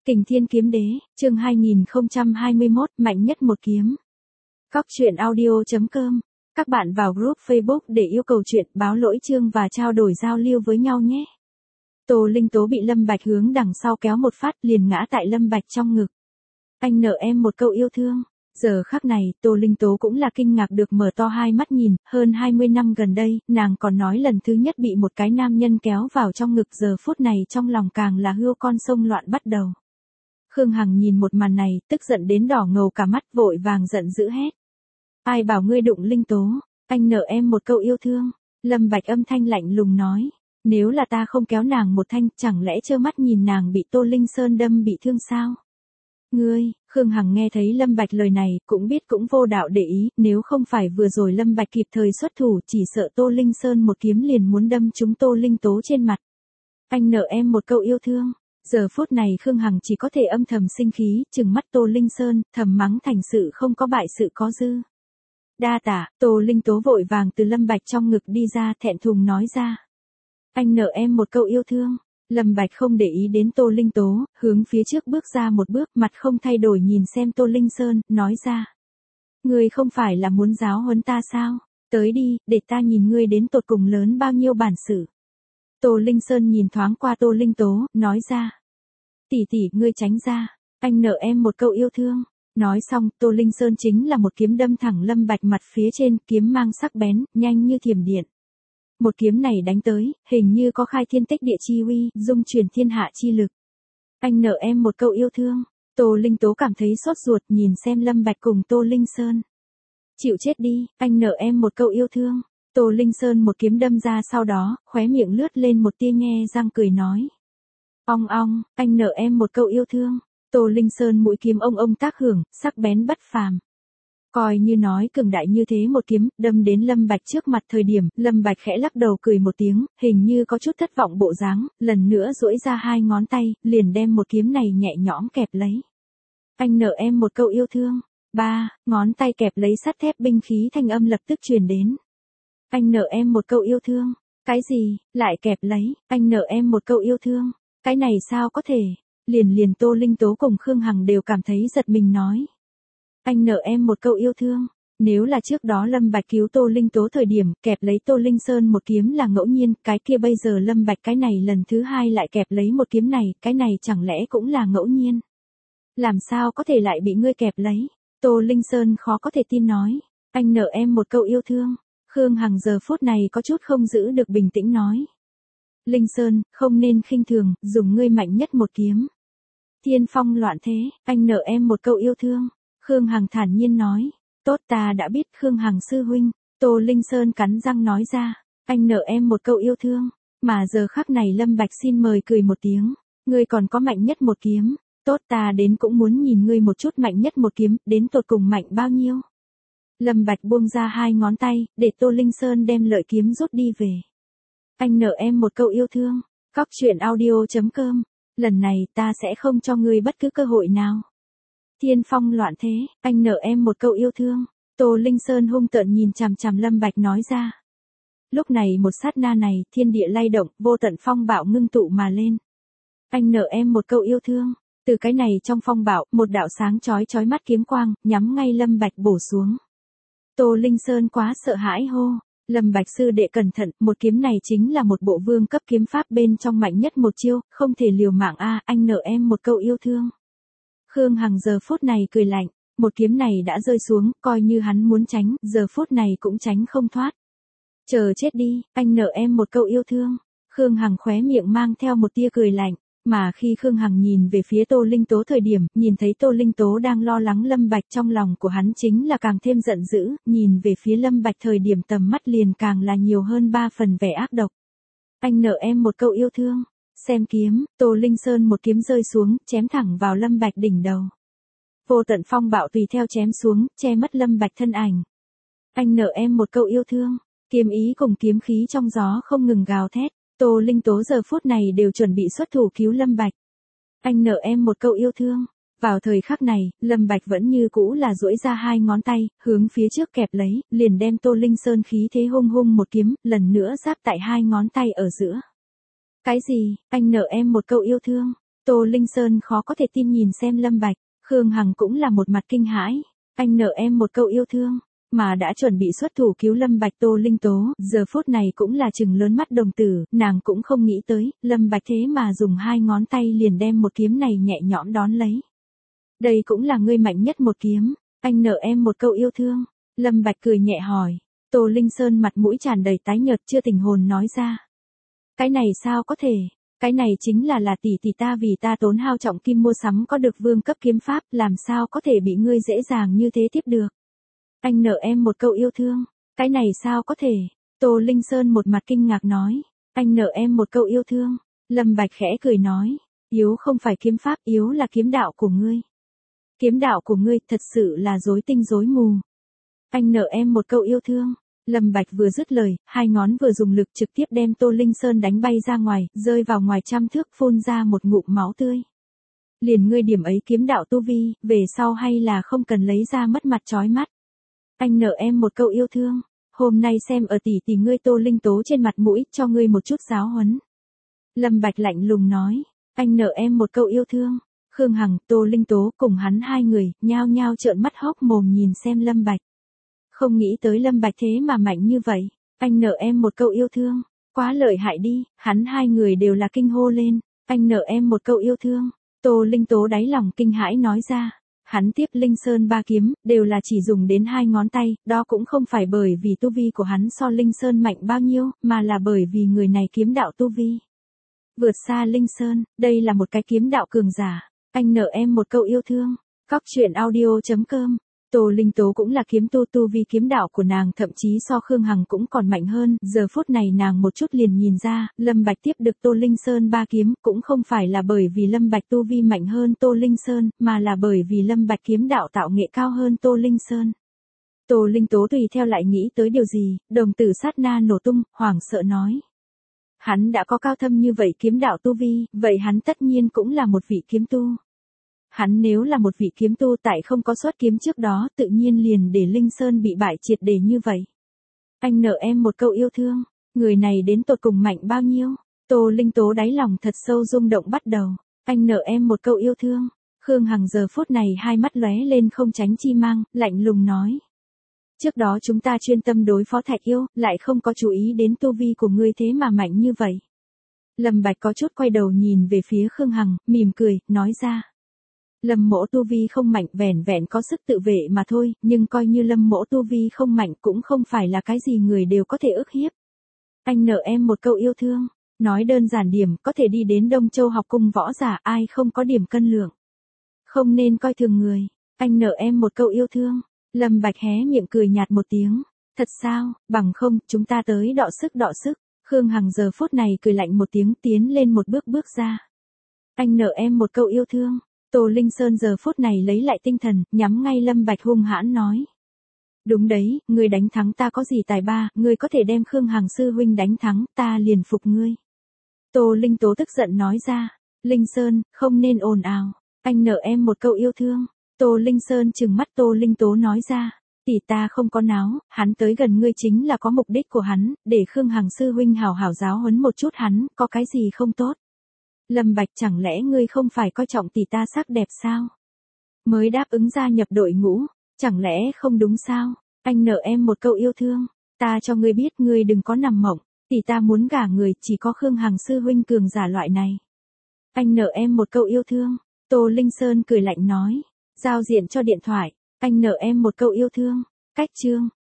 Kình Thiên Kiếm Đế, chương 2021, mạnh nhất một kiếm. Cóc truyện audio.com. Các bạn vào group Facebook để yêu cầu chuyện, báo lỗi chương và trao đổi giao lưu với nhau nhé. Tô Linh Tố bị Lâm Bạch hướng đằng sau kéo một phát liền ngã tại Lâm Bạch trong ngực. Anh nợ em một câu yêu thương. Giờ khắc này, Tô Linh Tố cũng là kinh ngạc được mở to hai mắt nhìn, hơn 20 năm gần đây, nàng còn nói lần thứ nhất bị một cái nam nhân kéo vào trong ngực, giờ phút này trong lòng càng là hươu con sông loạn bắt đầu. Khương Hằng nhìn một màn này, tức giận đến đỏ ngầu cả mắt, vội vàng giận dữ hét. Ai bảo ngươi đụng Linh Tố, anh nợ em một câu yêu thương. Lâm Bạch âm thanh lạnh lùng nói, nếu là ta không kéo nàng một thanh, chẳng lẽ trơ mắt nhìn nàng bị Tô Linh Sơn đâm bị thương sao? Ngươi, Khương Hằng nghe thấy Lâm Bạch lời này, cũng biết cũng vô đạo để ý, nếu không phải vừa rồi Lâm Bạch kịp thời xuất thủ, chỉ sợ Tô Linh Sơn một kiếm liền muốn đâm trúng Tô Linh Tố trên mặt. Anh nợ em một câu yêu thương. Giờ phút này Khương Hằng chỉ có thể âm thầm sinh khí, trừng mắt Tô Linh Sơn, thầm mắng thành sự không có bại sự có dư. Đa tạ, Tô Linh Tố vội vàng từ Lâm Bạch trong ngực đi ra, thẹn thùng nói ra. Anh nợ em một câu yêu thương. Lâm Bạch không để ý đến Tô Linh Tố, hướng phía trước bước ra một bước, mặt không thay đổi nhìn xem Tô Linh Sơn, nói ra. Ngươi không phải là muốn giáo huấn ta sao? Tới đi, để ta nhìn ngươi đến tột cùng lớn bao nhiêu bản sự. Tô Linh Sơn nhìn thoáng qua Tô Linh Tố, nói ra. Tỷ tỷ, ngươi tránh ra, anh nợ em một câu yêu thương. Nói xong, Tô Linh Sơn chính là một kiếm đâm thẳng Lâm Bạch mặt phía trên, kiếm mang sắc bén, nhanh như thiểm điện. Một kiếm này đánh tới, hình như có khai thiên tích địa chi uy, dung chuyển thiên hạ chi lực. Anh nợ em một câu yêu thương. Tô Linh Tố cảm thấy xót ruột nhìn xem Lâm Bạch cùng Tô Linh Sơn. Chịu chết đi, anh nợ em một câu yêu thương. Tô Linh Sơn một kiếm đâm ra, sau đó, khóe miệng lướt lên một tia nhe răng cười nói. Ong ong, anh nợ em một câu yêu thương. Tô Linh Sơn mũi kiếm ông tác hưởng, sắc bén bất phàm. Coi như nói cường đại như thế một kiếm, đâm đến Lâm Bạch trước mặt thời điểm, Lâm Bạch khẽ lắc đầu cười một tiếng, hình như có chút thất vọng bộ dáng, lần nữa duỗi ra hai ngón tay, liền đem một kiếm này nhẹ nhõm kẹp lấy. Anh nợ em một câu yêu thương. Ba, ngón tay kẹp lấy sắt thép binh khí, thanh âm lập tức truyền đến. Anh nợ em một câu yêu thương. Cái gì, lại kẹp lấy, anh nợ em một câu yêu thương. Cái này sao có thể? Liền Tô Linh Tố cùng Khương Hằng đều cảm thấy giật mình nói. Anh nợ em một câu yêu thương. Nếu là trước đó Lâm Bạch cứu Tô Linh Tố thời điểm, kẹp lấy Tô Linh Sơn một kiếm là ngẫu nhiên, cái kia bây giờ Lâm Bạch cái này lần thứ hai lại kẹp lấy một kiếm này, cái này chẳng lẽ cũng là ngẫu nhiên? Làm sao có thể lại bị ngươi kẹp lấy? Tô Linh Sơn khó có thể tin nói. Anh nợ em một câu yêu thương. Khương Hằng giờ phút này có chút không giữ được bình tĩnh nói. Linh Sơn, không nên khinh thường, dùng ngươi mạnh nhất một kiếm. Thiên phong loạn thế, anh nợ em một câu yêu thương. Khương Hằng thản nhiên nói. Tốt, ta đã biết. Khương Hằng sư huynh. Tô Linh Sơn cắn răng nói ra. Anh nợ em một câu yêu thương. Mà giờ khắc này Lâm Bạch xin mời cười một tiếng. Ngươi còn có mạnh nhất một kiếm. Tốt, ta đến cũng muốn nhìn ngươi một chút mạnh nhất một kiếm, đến tột cùng mạnh bao nhiêu. Lâm Bạch buông ra hai ngón tay, để Tô Linh Sơn đem lợi kiếm rút đi về. Anh nợ em một câu yêu thương. Cóc truyện audio.com. Lần này ta sẽ không cho ngươi bất cứ cơ hội nào. Thiên phong loạn thế, anh nợ em một câu yêu thương. Tô Linh Sơn hung tợn nhìn chằm chằm Lâm Bạch nói ra. Lúc này một sát na này, thiên địa lay động, vô tận phong bạo ngưng tụ mà lên. Anh nợ em một câu yêu thương. Từ cái này trong phong bạo, một đạo sáng chói mắt kiếm quang, nhắm ngay Lâm Bạch bổ xuống. Tô Linh Sơn quá sợ hãi hô. Lâm Bạch sư đệ cẩn thận, một kiếm này chính là một bộ vương cấp kiếm pháp bên trong mạnh nhất một chiêu, không thể liều mạng a, anh nợ em một câu yêu thương. Khương Hằng giờ phút này cười lạnh, một kiếm này đã rơi xuống, coi như hắn muốn tránh, giờ phút này cũng tránh không thoát. Chờ chết đi, anh nợ em một câu yêu thương. Khương Hằng khóe miệng mang theo một tia cười lạnh, mà khi Khương Hằng nhìn về phía Tô Linh Tố thời điểm, nhìn thấy Tô Linh Tố đang lo lắng Lâm Bạch, trong lòng của hắn chính là càng thêm giận dữ, nhìn về phía Lâm Bạch thời điểm tầm mắt liền càng là nhiều hơn 3 phần vẻ ác độc. Anh nợ em một câu yêu thương. Xem kiếm, Tô Linh Sơn một kiếm rơi xuống, chém thẳng vào Lâm Bạch đỉnh đầu. Vô tận phong bạo tùy theo chém xuống, che mất Lâm Bạch thân ảnh. Anh nợ em một câu yêu thương. Kiếm ý cùng kiếm khí trong gió không ngừng gào thét. Tô Linh Tố giờ phút này đều chuẩn bị xuất thủ cứu Lâm Bạch. Anh nợ em một câu yêu thương. Vào thời khắc này, Lâm Bạch vẫn như cũ là duỗi ra hai ngón tay, hướng phía trước kẹp lấy, liền đem Tô Linh Sơn khí thế hung hung một kiếm, lần nữa giáp tại hai ngón tay ở giữa. Cái gì, anh nợ em một câu yêu thương. Tô Linh Sơn khó có thể tin nhìn xem Lâm Bạch, Khương Hằng cũng là một mặt kinh hãi, anh nợ em một câu yêu thương, mà đã chuẩn bị xuất thủ cứu Lâm Bạch. Tô Linh Tố, giờ phút này cũng là trừng lớn mắt đồng tử, nàng cũng không nghĩ tới, Lâm Bạch thế mà dùng 2 ngón tay liền đem một kiếm này nhẹ nhõm đón lấy. Đây cũng là ngươi mạnh nhất một kiếm, anh nợ em một câu yêu thương, Lâm Bạch cười nhẹ hỏi. Tô Linh Sơn mặt mũi tràn đầy tái nhợt chưa tình hồn nói ra. Cái này sao có thể, cái này chính là tỷ tỷ ta vì ta tốn hao trọng kim mua sắm có được vương cấp kiếm pháp, làm sao có thể bị ngươi dễ dàng như thế tiếp được. Anh nợ em một câu yêu thương, cái này sao có thể, Tô Linh Sơn một mặt kinh ngạc nói, anh nợ em một câu yêu thương, Lâm Bạch khẽ cười nói, yếu không phải kiếm pháp, yếu là kiếm đạo của ngươi. Kiếm đạo của ngươi thật sự là rối tinh rối mù. Anh nợ em một câu yêu thương. Lâm Bạch vừa dứt lời, 2 ngón vừa dùng lực trực tiếp đem Tô Linh Sơn đánh bay ra ngoài, rơi vào ngoài trăm thước, phun ra một ngụm máu tươi. Liền ngươi điểm ấy kiếm đạo tu vi, về sau hay là không cần lấy ra mất mặt chói mắt. Anh nợ em một câu yêu thương, hôm nay xem ở tỷ tỷ ngươi Tô Linh Tố trên mặt mũi, cho ngươi một chút giáo huấn. Lâm Bạch lạnh lùng nói, anh nợ em một câu yêu thương. Khương Hằng, Tô Linh Tố cùng hắn 2 người, nhao nhao trợn mắt hốc mồm nhìn xem Lâm Bạch. Không nghĩ tới Lâm Bạch thế mà mạnh như vậy, anh nợ em một câu yêu thương, quá lợi hại đi, hắn 2 người đều là kinh hô lên, anh nợ em một câu yêu thương. Tô Linh Tố đáy lòng kinh hãi nói ra, hắn tiếp Linh Sơn 3 kiếm, đều là chỉ dùng đến 2 ngón tay, đó cũng không phải bởi vì tu vi của hắn so Linh Sơn mạnh bao nhiêu, mà là bởi vì người này kiếm đạo tu vi vượt xa Linh Sơn, đây là một cái kiếm đạo cường giả, anh nợ em một câu yêu thương. Cóc truyện audio.com. Tô Linh Tố cũng là kiếm tu vi kiếm đạo của nàng thậm chí so Khương Hằng cũng còn mạnh hơn, giờ phút này nàng một chút liền nhìn ra, Lâm Bạch tiếp được Tô Linh Sơn 3 kiếm, cũng không phải là bởi vì Lâm Bạch tu vi mạnh hơn Tô Linh Sơn, mà là bởi vì Lâm Bạch kiếm đạo tạo nghệ cao hơn Tô Linh Sơn. Tô Linh Tố tùy theo lại nghĩ tới điều gì, đồng tử sát na nổ tung, hoảng sợ nói. Hắn đã có cao thâm như vậy kiếm đạo tu vi, vậy hắn tất nhiên cũng là một vị kiếm tu. Hắn nếu là một vị kiếm tu tại không có xuất kiếm trước đó, tự nhiên liền để Linh Sơn bị bại triệt để như vậy. Anh nợ em một câu yêu thương, người này đến tột cùng mạnh bao nhiêu? Tô Linh Tố đáy lòng thật sâu rung động bắt đầu. Anh nợ em một câu yêu thương. Khương Hằng giờ phút này hai mắt lóe lên không tránh chi mang, lạnh lùng nói. Trước đó chúng ta chuyên tâm đối phó Thạch Yêu, lại không có chú ý đến tu vi của ngươi thế mà mạnh như vậy. Lâm Bạch có chút quay đầu nhìn về phía Khương Hằng, mỉm cười, nói ra. Lâm mỗ tu vi không mạnh, vẻn vẹn có sức tự vệ mà thôi, nhưng coi như Lâm mỗ tu vi không mạnh cũng không phải là cái gì người đều có thể ức hiếp. Anh nợ em một câu yêu thương, nói đơn giản điểm, có thể đi đến Đông Châu học cung võ giả, ai không có điểm cân lượng. Không nên coi thường người, anh nợ em một câu yêu thương. Lâm Bạch hé miệng cười nhạt một tiếng, thật sao, bằng không, chúng ta tới đọ sức. Khương Hằng giờ phút này cười lạnh một tiếng, tiến lên một bước ra. Anh nợ em một câu yêu thương. Tô Linh Sơn giờ phút này lấy lại tinh thần, nhắm ngay Lâm Bạch hung hãn nói. Đúng đấy, ngươi đánh thắng ta có gì tài ba, ngươi có thể đem Khương Hằng sư huynh đánh thắng, ta liền phục ngươi. Tô Linh Tố tức giận nói ra. Linh Sơn, không nên ồn ào, anh nợ em một câu yêu thương. Tô Linh Sơn trừng mắt Tô Linh Tố nói ra. Tỷ ta không có náo, hắn tới gần ngươi chính là có mục đích của hắn, để Khương Hằng sư huynh hảo hảo giáo huấn một chút hắn, có cái gì không tốt. Lâm Bạch, chẳng lẽ ngươi không phải coi trọng tỷ ta sắc đẹp sao? Mới đáp ứng gia nhập đội ngũ, chẳng lẽ không đúng sao? Anh nợ em một câu yêu thương, ta cho ngươi biết ngươi đừng có nằm mộng, tỷ ta muốn gả người chỉ có Khương Hằng sư huynh cường giả loại này. Anh nợ em một câu yêu thương, Tô Linh Sơn cười lạnh nói, giao diện cho điện thoại, anh nợ em một câu yêu thương, cách chương.